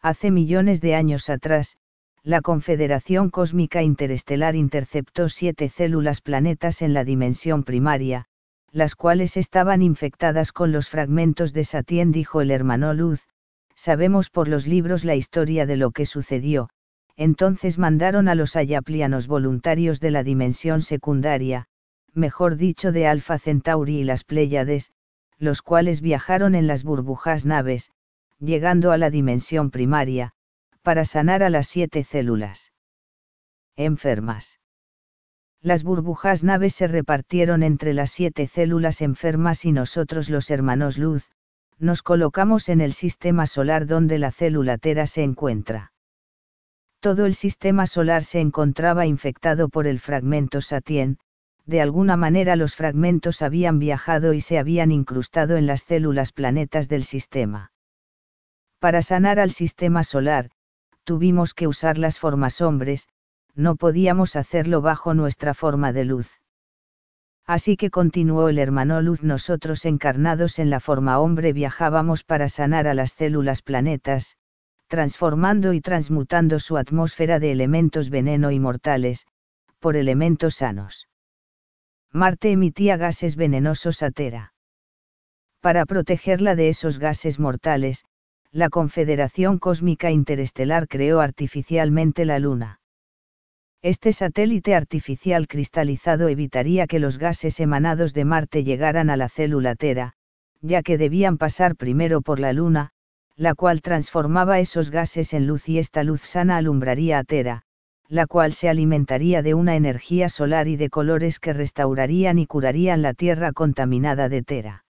Hace millones de años atrás, la Confederación Cósmica Interestelar interceptó 7 células planetas en la dimensión primaria, las cuales estaban infectadas con los fragmentos de Satien, dijo el hermano Luz. Sabemos por los libros la historia de lo que sucedió. Entonces mandaron a los ayaplianos voluntarios de la dimensión secundaria, mejor dicho de Alpha Centauri y las Pléyades, los cuales viajaron en las burbujas naves, llegando a la dimensión primaria, para sanar a las 7 células enfermas. Las burbujas naves se repartieron entre las 7 células enfermas y nosotros los hermanos Luz, nos colocamos en el sistema solar donde la célula Tera se encuentra. Todo el sistema solar se encontraba infectado por el fragmento Satien. De alguna manera los fragmentos habían viajado y se habían incrustado en las células planetas del sistema. Para sanar al sistema solar, tuvimos que usar las formas hombres, no podíamos hacerlo bajo nuestra forma de luz. Así que continuó el hermano Luz, nosotros encarnados en la forma hombre viajábamos para sanar a las células planetas, transformando y transmutando su atmósfera de elementos veneno y mortales, por elementos sanos. Marte emitía gases venenosos a Tera. Para protegerla de esos gases mortales, la Confederación Cósmica Interestelar creó artificialmente la Luna. Este satélite artificial cristalizado evitaría que los gases emanados de Marte llegaran a la célula Tera, ya que debían pasar primero por la Luna, la cual transformaba esos gases en luz y esta luz sana alumbraría a Tera, la cual se alimentaría de una energía solar y de colores que restaurarían y curarían la Tierra contaminada de Tera.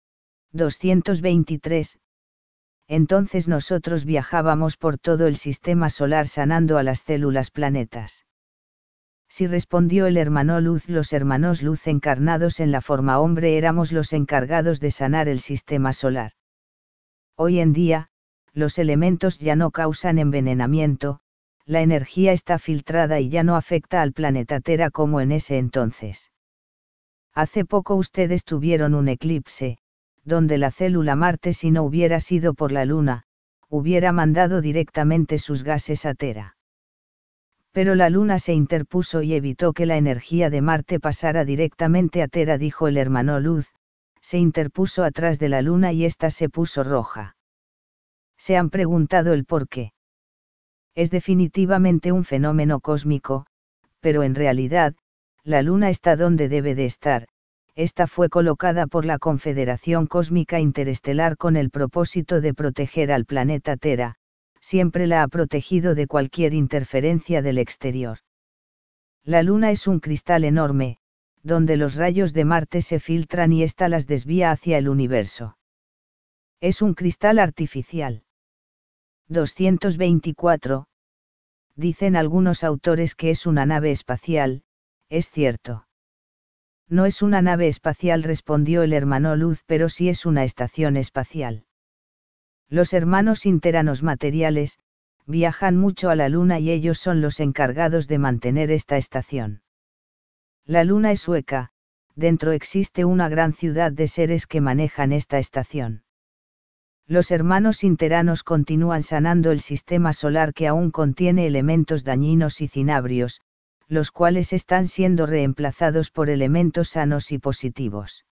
223. Entonces nosotros viajábamos por todo el sistema solar sanando a las células planetas. Sí, respondió el hermano Luz, los hermanos Luz encarnados en la forma hombre éramos los encargados de sanar el sistema solar. Hoy en día, los elementos ya no causan envenenamiento, la energía está filtrada y ya no afecta al planeta Tera como en ese entonces. Hace poco ustedes tuvieron un eclipse, donde la célula Marte, si no hubiera sido por la Luna, hubiera mandado directamente sus gases a Tera. Pero la Luna se interpuso y evitó que la energía de Marte pasara directamente a Tera, dijo el hermano Luz, se interpuso atrás de la Luna y ésta se puso roja. ¿Se han preguntado el por qué? Es definitivamente un fenómeno cósmico, pero en realidad, la Luna está donde debe de estar. Esta fue colocada por la Confederación Cósmica Interestelar con el propósito de proteger al planeta Tera, siempre la ha protegido de cualquier interferencia del exterior. La Luna es un cristal enorme, donde los rayos de Marte se filtran y ésta las desvía hacia el universo. Es un cristal artificial. 224. Dicen algunos autores que es una nave espacial, ¿es cierto? No es una nave espacial, respondió el hermano Luz, pero sí es una estación espacial. Los hermanos interanos materiales, viajan mucho a la Luna y ellos son los encargados de mantener esta estación. La Luna es hueca, dentro existe una gran ciudad de seres que manejan esta estación. Los hermanos interanos continúan sanando el sistema solar que aún contiene elementos dañinos y cinabrios, los cuales están siendo reemplazados por elementos sanos y positivos.